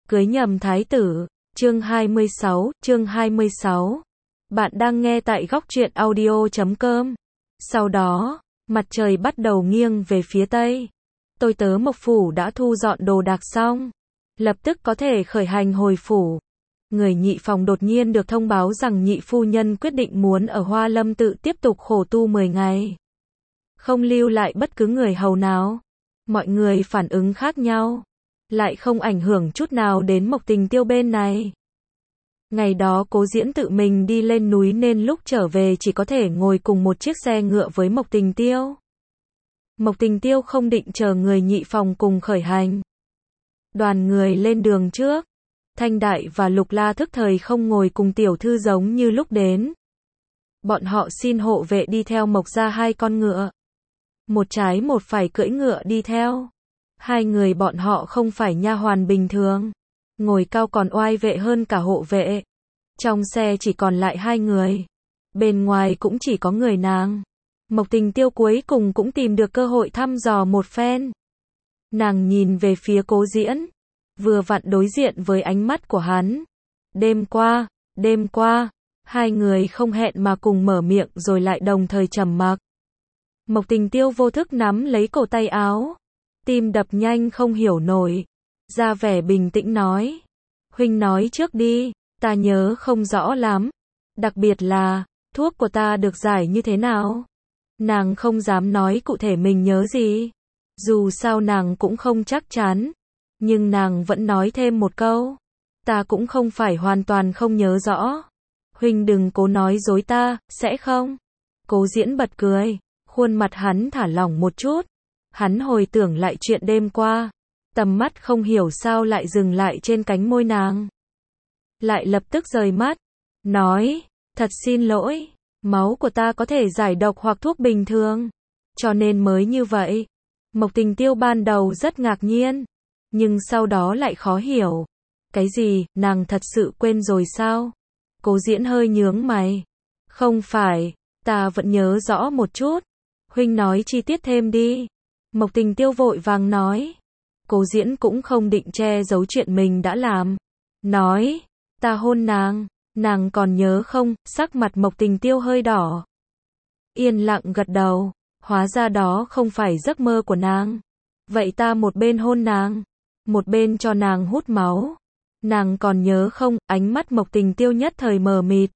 Cưới nhầm thái tử, chương 26. Bạn đang nghe tại góc truyện audio.com. Sau đó, mặt trời bắt đầu nghiêng về phía tây. Tôi tớ Mộc Phủ đã thu dọn đồ đạc xong, lập tức có thể khởi hành hồi phủ. Người nhị phòng đột nhiên được thông báo rằng nhị phu nhân quyết định muốn ở Hoa Lâm tự tiếp tục khổ tu 10 ngày. Không lưu lại bất cứ người hầu nào. Mọi người phản ứng khác nhau, lại không ảnh hưởng chút nào đến Mộc Tình Tiêu bên này. Ngày đó Cố Diễn tự mình đi lên núi nên lúc trở về chỉ có thể ngồi cùng một chiếc xe ngựa với Mộc Tình Tiêu. Mộc Tình Tiêu không định chờ người nhị phòng cùng khởi hành. Đoàn người lên đường trước. Thanh Đại và Lục La thức thời không ngồi cùng tiểu thư giống như lúc đến. Bọn họ xin hộ vệ đi theo Mộc ra 2 con ngựa. Một trái một phải cưỡi ngựa đi theo. 2 người bọn họ không phải nha hoàn bình thường. Ngồi cao còn oai vệ hơn cả hộ vệ. Trong xe chỉ còn lại 2 người. Bên ngoài cũng chỉ có người nàng. Mộc Tình Tiêu cuối cùng cũng tìm được cơ hội thăm dò một phen. Nàng nhìn về phía Cố Diễn. Vừa vặn đối diện với ánh mắt của hắn. Đêm qua, 2 người không hẹn mà cùng mở miệng rồi lại đồng thời trầm mặc. Mộc Tình Tiêu vô thức nắm lấy cổ tay áo. Tim đập nhanh không hiểu nổi. Ra vẻ bình tĩnh nói. Huynh nói trước đi, ta nhớ không rõ lắm. Đặc biệt là, thuốc của ta được giải như thế nào? Nàng không dám nói cụ thể mình nhớ gì. Dù sao nàng cũng không chắc chắn. Nhưng nàng vẫn nói thêm một câu. Ta cũng không phải hoàn toàn không nhớ rõ. Huynh đừng cố nói dối ta, sẽ không? Cố Diễn bật cười. Khuôn mặt hắn thả lỏng một chút. Hắn hồi tưởng lại chuyện đêm qua. Tầm mắt không hiểu sao lại dừng lại trên cánh môi nàng. Lại lập tức rời mắt. Nói, thật xin lỗi. Máu của ta có thể giải độc hoặc thuốc bình thường. Cho nên mới như vậy. Mộc Tình Tiêu ban đầu rất ngạc nhiên. Nhưng sau đó lại khó hiểu. Cái gì, nàng thật sự quên rồi sao? Cố Diễn hơi nhướng mày. Không phải, ta vẫn nhớ rõ một chút. Huynh nói chi tiết thêm đi. Mộc Tình Tiêu vội vàng nói. Cố Diễn cũng không định che giấu chuyện mình đã làm. Nói, ta hôn nàng còn nhớ không? Sắc mặt Mộc Tình Tiêu hơi đỏ. Yên lặng gật đầu. Hóa ra đó không phải giấc mơ của nàng. Vậy ta một bên hôn nàng, một bên cho nàng hút máu. Nàng còn nhớ không? Ánh mắt Mộc Tình Tiêu nhất thời mờ mịt.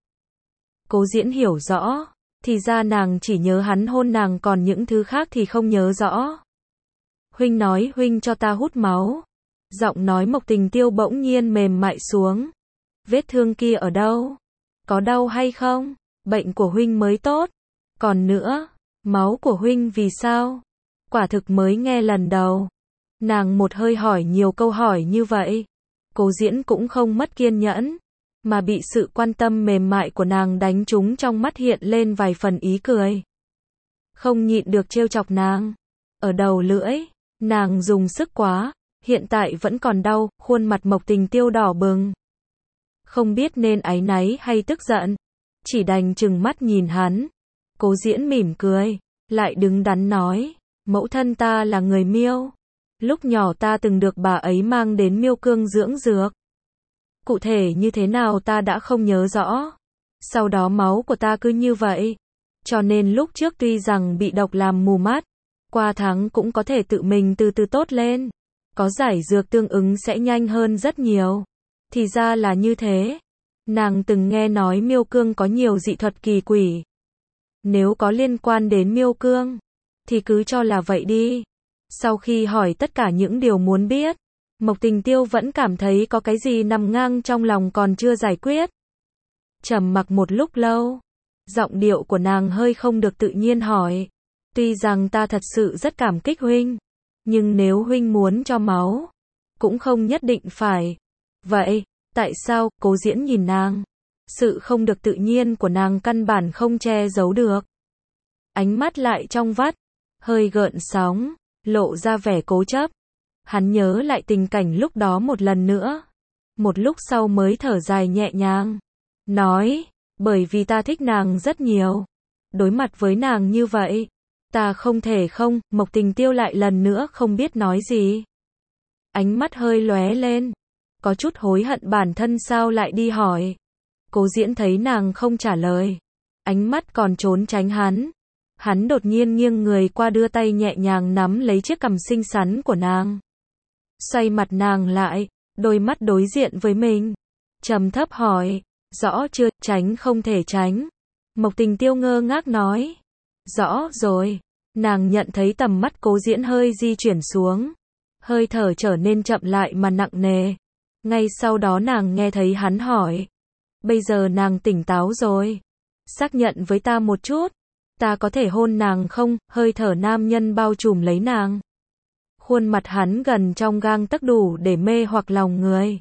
Cố Diễn hiểu rõ. Thì ra nàng chỉ nhớ hắn hôn nàng, còn những thứ khác thì không nhớ rõ. Huynh nói huynh cho ta hút máu. Giọng nói Mộc Tình Tiêu bỗng nhiên mềm mại xuống. Vết thương kia ở đâu? Có đau hay không? Bệnh của huynh mới tốt. Còn nữa, máu của huynh vì sao? Quả thực mới nghe lần đầu. Nàng một hơi hỏi nhiều câu hỏi như vậy. Cố Diễn cũng không mất kiên nhẫn, mà bị sự quan tâm mềm mại của nàng đánh trúng, trong mắt hiện lên vài phần ý cười. Không nhịn được trêu chọc nàng. Ở đầu lưỡi, nàng dùng sức quá, hiện tại vẫn còn đau. Khuôn mặt Mộc Tình Tiêu đỏ bừng. Không biết nên áy náy hay tức giận. Chỉ đành trừng mắt nhìn hắn. Cố Diễn mỉm cười, lại đứng đắn nói. Mẫu thân ta là người Miêu. Lúc nhỏ ta từng được bà ấy mang đến Miêu Cương dưỡng dược. Cụ thể như thế nào ta đã không nhớ rõ. Sau đó máu của ta cứ như vậy. Cho nên lúc trước tuy rằng bị độc làm mù mắt, qua tháng cũng có thể tự mình từ từ tốt lên. Có giải dược tương ứng sẽ nhanh hơn rất nhiều. Thì ra là như thế. Nàng từng nghe nói Miêu Cương có nhiều dị thuật kỳ quỷ. Nếu có liên quan đến Miêu Cương, thì cứ cho là vậy đi. Sau khi hỏi tất cả những điều muốn biết, Mộc Tình Tiêu vẫn cảm thấy có cái gì nằm ngang trong lòng còn chưa giải quyết. Trầm mặc một lúc lâu, giọng điệu của nàng hơi không được tự nhiên hỏi. Tuy rằng ta thật sự rất cảm kích huynh, nhưng nếu huynh muốn cho máu, cũng không nhất định phải. Vậy, tại sao? Cố Diễn nhìn nàng. Sự không được tự nhiên của nàng căn bản không che giấu được. Ánh mắt lại trong vắt, hơi gợn sóng, lộ ra vẻ cố chấp. Hắn nhớ lại tình cảnh lúc đó một lần nữa. Một lúc sau mới thở dài nhẹ nhàng. Nói, bởi vì ta thích nàng rất nhiều. Đối mặt với nàng như vậy, ta không thể không. Mộc Tình Tiêu lại lần nữa không biết nói gì. Ánh mắt hơi lóe lên. có chút hối hận bản thân sao lại đi hỏi. Cố Diễn thấy nàng không trả lời, ánh mắt còn trốn tránh hắn. Hắn đột nhiên nghiêng người qua đưa tay nhẹ nhàng nắm lấy chiếc cằm xinh xắn của nàng. Xoay mặt nàng lại, đôi mắt đối diện với mình. Trầm thấp hỏi, rõ chưa, tránh không thể tránh. Mộc Tình Tiêu ngơ ngác nói, rõ rồi. Nàng nhận thấy tầm mắt Cố Diễn hơi di chuyển xuống. Hơi thở trở nên chậm lại mà nặng nề. Ngay sau đó nàng nghe thấy hắn hỏi, bây giờ nàng tỉnh táo rồi. Xác nhận với ta một chút, ta có thể hôn nàng không? Hơi thở nam nhân bao trùm lấy nàng. Khuôn mặt hắn gần trong gang tấc đủ để mê hoặc lòng người.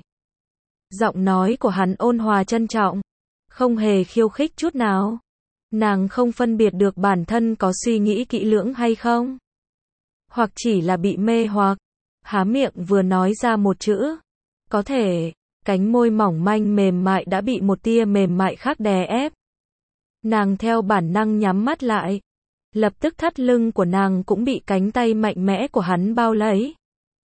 Giọng nói của hắn ôn hòa trân trọng, không hề khiêu khích chút nào. Nàng không phân biệt được bản thân có suy nghĩ kỹ lưỡng hay không, hoặc chỉ là bị mê hoặc. Há miệng vừa nói ra một chữ, có thể, cánh môi mỏng manh mềm mại đã bị một tia mềm mại khác đè ép. Nàng theo bản năng nhắm mắt lại. Lập tức thắt lưng của nàng cũng bị cánh tay mạnh mẽ của hắn bao lấy.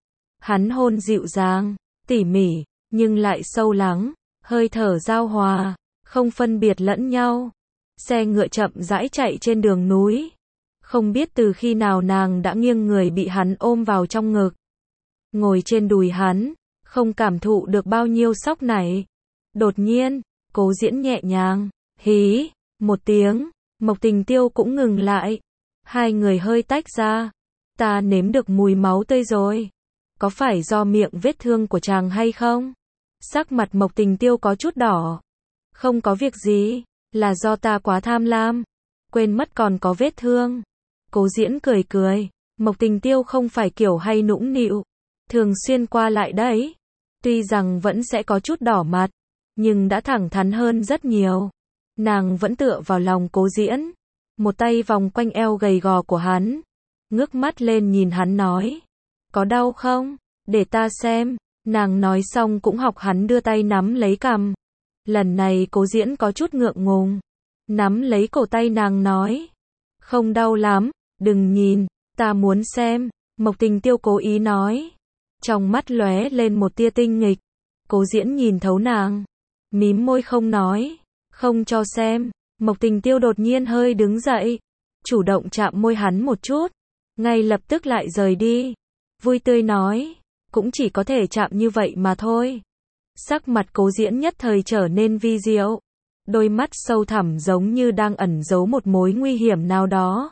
Hắn hôn dịu dàng, tỉ mỉ, nhưng lại sâu lắng, hơi thở giao hòa, không phân biệt lẫn nhau. Xe ngựa chậm rãi chạy trên đường núi. Không biết từ khi nào nàng đã nghiêng người bị hắn ôm vào trong ngực. Ngồi trên đùi hắn, không cảm thụ được bao nhiêu sóc nảy. Đột nhiên, Cố Diễn nhẹ nhàng, hí, một tiếng, Mộc Tình Tiêu cũng ngừng lại. Hai người hơi tách ra. Ta nếm được mùi máu tươi rồi. Có phải do miệng vết thương của chàng hay không? Sắc mặt Mộc Tình Tiêu có chút đỏ. Không có việc gì, là do ta quá tham lam, quên mất còn có vết thương. Cố Diễn cười cười, Mộc Tình Tiêu không phải kiểu hay nũng nịu, thường xuyên qua lại đấy. Tuy rằng vẫn sẽ có chút đỏ mặt, nhưng đã thẳng thắn hơn rất nhiều. Nàng vẫn tựa vào lòng Cố Diễn, một tay vòng quanh eo gầy gò của hắn, ngước mắt lên nhìn hắn nói, có đau không? Để ta xem. Nàng nói xong cũng học hắn đưa tay nắm lấy cằm. Lần này Cố Diễn có chút ngượng ngùng, nắm lấy cổ tay nàng nói, không đau lắm, đừng nhìn, ta muốn xem. Mộc Tình Tiêu cố ý nói, trong mắt lóe lên một tia tinh nghịch. Cố Diễn nhìn thấu nàng, mím môi không nói, không cho xem. Mộc Tình Tiêu đột nhiên hơi đứng dậy, chủ động chạm môi hắn một chút, ngay lập tức lại rời đi. Vui tươi nói, cũng chỉ có thể chạm như vậy mà thôi. Sắc mặt Cố Diễn nhất thời trở nên vi diệu, đôi mắt sâu thẳm giống như đang ẩn giấu một mối nguy hiểm nào đó.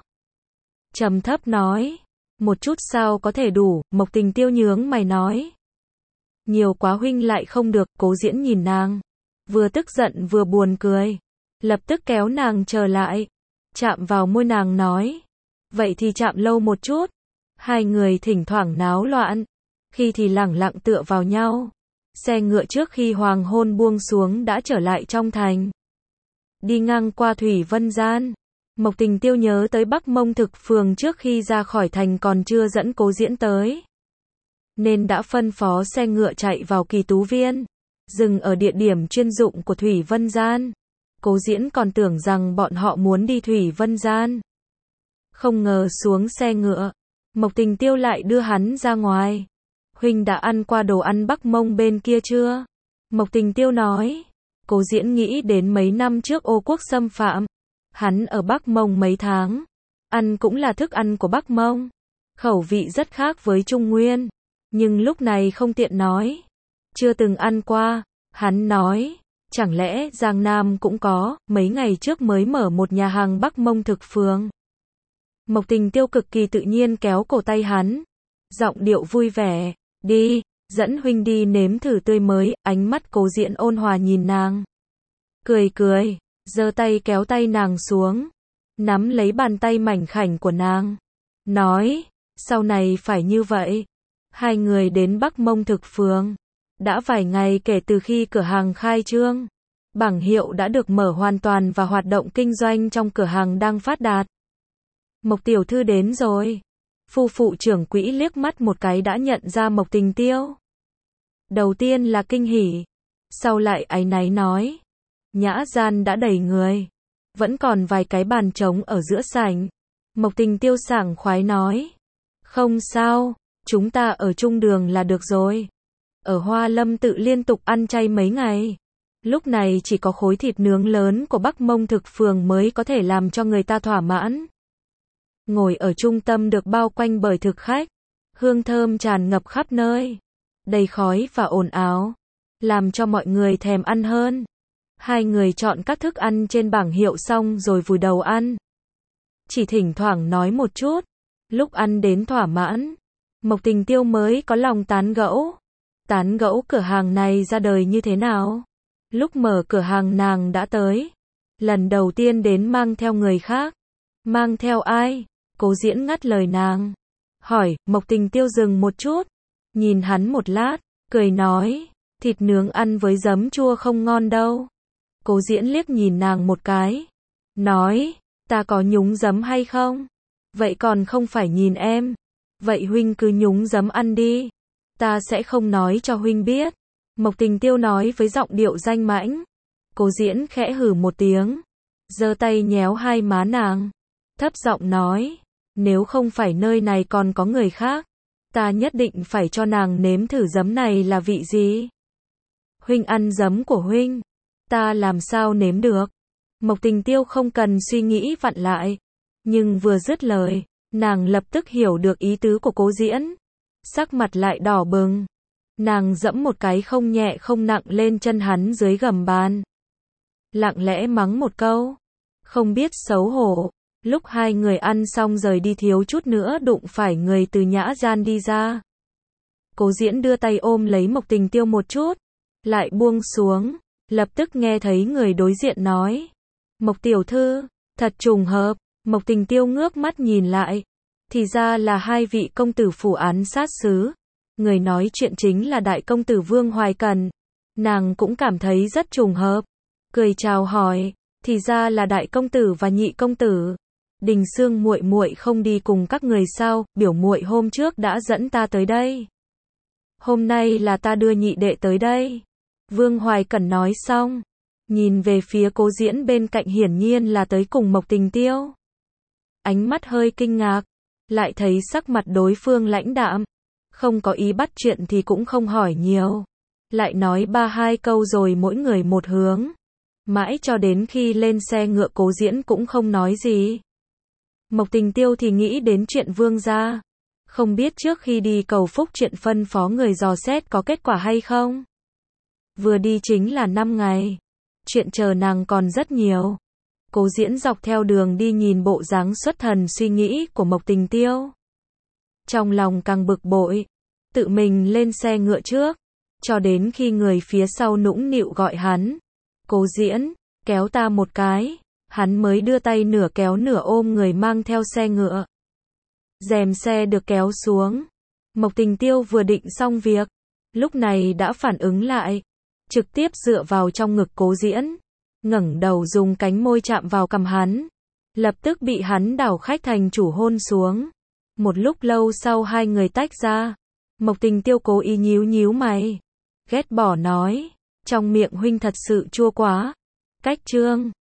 Trầm thấp nói, một chút sao có thể đủ? Mộc Tình Tiêu nhướng mày nói, nhiều quá huynh lại không được. Cố Diễn nhìn nàng, vừa tức giận vừa buồn cười, lập tức kéo nàng trở lại, chạm vào môi nàng nói, vậy thì chạm lâu một chút. Hai người thỉnh thoảng náo loạn, khi thì lẳng lặng tựa vào nhau. Xe ngựa trước khi hoàng hôn buông xuống đã trở lại trong thành. Đi ngang qua Thủy Vân Gian, Mộc Tình Tiêu nhớ tới Bắc Mông Thực Phường trước khi ra khỏi thành còn chưa dẫn Cố Diễn tới, nên đã phân phó xe ngựa chạy vào Kỳ Tú Viên, dừng ở địa điểm chuyên dụng của Thủy Vân Gian. Cố Diễn còn tưởng rằng bọn họ muốn đi Thủy Vân Gian. Không ngờ xuống xe ngựa, Mộc Tình Tiêu lại đưa hắn ra ngoài. Huynh đã ăn qua đồ ăn Bắc Mông bên kia chưa? Mộc Tình Tiêu nói. Cố Diễn nghĩ đến mấy năm trước Ô Quốc xâm phạm, hắn ở Bắc Mông mấy tháng, ăn cũng là thức ăn của Bắc Mông, khẩu vị rất khác với Trung Nguyên, nhưng lúc này không tiện nói, chưa từng ăn qua. Hắn nói, chẳng lẽ Giang Nam cũng có, mấy ngày trước mới mở một nhà hàng Bắc Mông Thực Phường. Mộc Tình Tiêu cực kỳ tự nhiên kéo cổ tay hắn, giọng điệu vui vẻ, đi, dẫn huynh đi nếm thử tươi mới. Ánh mắt Cố Diễn ôn hòa nhìn nàng, cười cười, giơ tay kéo tay nàng xuống, nắm lấy bàn tay mảnh khảnh của nàng, nói, sau này phải như vậy. Hai người đến Bắc Mông Thực Phường, đã vài ngày kể từ khi cửa hàng khai trương, bảng hiệu đã được mở hoàn toàn và hoạt động kinh doanh trong cửa hàng đang phát đạt. Mộc tiểu thư đến rồi. Phu phụ trưởng quỹ liếc mắt một cái đã nhận ra Mộc Tình Tiêu. Đầu tiên là kinh hỉ, sau lại áy náy nói, nhã gian đã đầy người, vẫn còn vài cái bàn trống ở giữa sảnh. Mộc Tình Tiêu sảng khoái nói, không sao, chúng ta ở chung đường là được rồi. ở Hoa Lâm tự liên tục ăn chay mấy ngày. Lúc này chỉ có khối thịt nướng lớn của Bắc Mông Thực Phường mới có thể làm cho người ta thỏa mãn. Ngồi ở trung tâm được bao quanh bởi thực khách, hương thơm tràn ngập khắp nơi, đầy khói và ồn ào, làm cho mọi người thèm ăn hơn. Hai người chọn các thức ăn trên bảng hiệu xong rồi vùi đầu ăn. Chỉ thỉnh thoảng nói một chút, lúc ăn đến thỏa mãn, Mộc Tình Tiêu mới có lòng tán gẫu. Tán gẫu cửa hàng này ra đời như thế nào? Lúc mở cửa hàng nàng đã tới. Lần đầu tiên đến mang theo người khác. Mang theo ai? Cố Diễn ngắt lời nàng. Hỏi, Mộc Tình Tiêu dừng một chút. Nhìn hắn một lát, cười nói, thịt nướng ăn với giấm chua không ngon đâu. Cố Diễn liếc nhìn nàng một cái. Nói, ta có nhúng giấm hay không? Vậy còn không phải nhìn em. Vậy huynh cứ nhúng giấm ăn đi. Ta sẽ không nói cho huynh biết. Mộc Tình Tiêu nói với giọng điệu danh mãnh. Cố Diễn khẽ hừ một tiếng, giơ tay nhéo hai má nàng, thấp giọng nói, nếu không phải nơi này còn có người khác, ta nhất định phải cho nàng nếm thử giấm này là vị gì. Huynh ăn giấm của huynh, ta làm sao nếm được? Mộc Tình Tiêu không cần suy nghĩ vặn lại, nhưng vừa dứt lời, nàng lập tức hiểu được ý tứ của Cố Diễn, sắc mặt lại đỏ bừng. Nàng dẫm một cái không nhẹ không nặng lên chân hắn dưới gầm bàn, lặng lẽ mắng một câu, không biết xấu hổ. Lúc hai người ăn xong rời đi thiếu chút nữa đụng phải người từ nhã gian đi ra. Cố Diễn đưa tay ôm lấy Mộc Tình Tiêu một chút, lại buông xuống, lập tức nghe thấy người đối diện nói, Mộc tiểu thư, thật trùng hợp. Mộc Tình Tiêu ngước mắt nhìn lại, thì ra là hai vị công tử phủ án sát sứ. Người nói chuyện chính là đại công tử Vương Hoài Cẩn. Nàng cũng cảm thấy rất trùng hợp, cười chào hỏi, thì ra là đại công tử và nhị công tử. Đình Sương muội muội không đi cùng các người sao? Biểu muội hôm trước đã dẫn ta tới đây. Hôm nay là ta đưa nhị đệ tới đây. Vương Hoài Cẩn nói xong, nhìn về phía Cố Diễn bên cạnh, hiển nhiên là tới cùng Mộc Tình Tiêu. Ánh mắt hơi kinh ngạc, lại thấy sắc mặt đối phương lãnh đạm, không có ý bắt chuyện thì cũng không hỏi nhiều, lại nói ba hai câu rồi mỗi người một hướng. Mãi cho đến khi lên xe ngựa Cố Diễn cũng không nói gì. Mộc Tình Tiêu thì nghĩ đến chuyện Vương gia, không biết trước khi đi cầu phúc chuyện phân phó người dò xét có kết quả hay không. Vừa đi chính là 5 ngày, chuyện chờ nàng còn rất nhiều. Cố Diễn dọc theo đường đi nhìn bộ dáng xuất thần suy nghĩ của Mộc Tình Tiêu, trong lòng càng bực bội, tự mình lên xe ngựa trước, cho đến khi người phía sau nũng nịu gọi hắn, Cố Diễn, kéo ta một cái, hắn mới đưa tay nửa kéo nửa ôm người mang theo xe ngựa. Rèm xe được kéo xuống, Mộc Tình Tiêu vừa định xong việc, lúc này đã phản ứng lại, trực tiếp dựa vào trong ngực Cố Diễn, ngẩng đầu dùng cánh môi chạm vào cằm hắn, lập tức bị hắn đảo khách thành chủ hôn xuống. Một lúc lâu sau hai người tách ra, Mộc Tình Tiêu cố ý nhíu nhíu mày, ghét bỏ nói, trong miệng huynh thật sự chua quá. Cách chương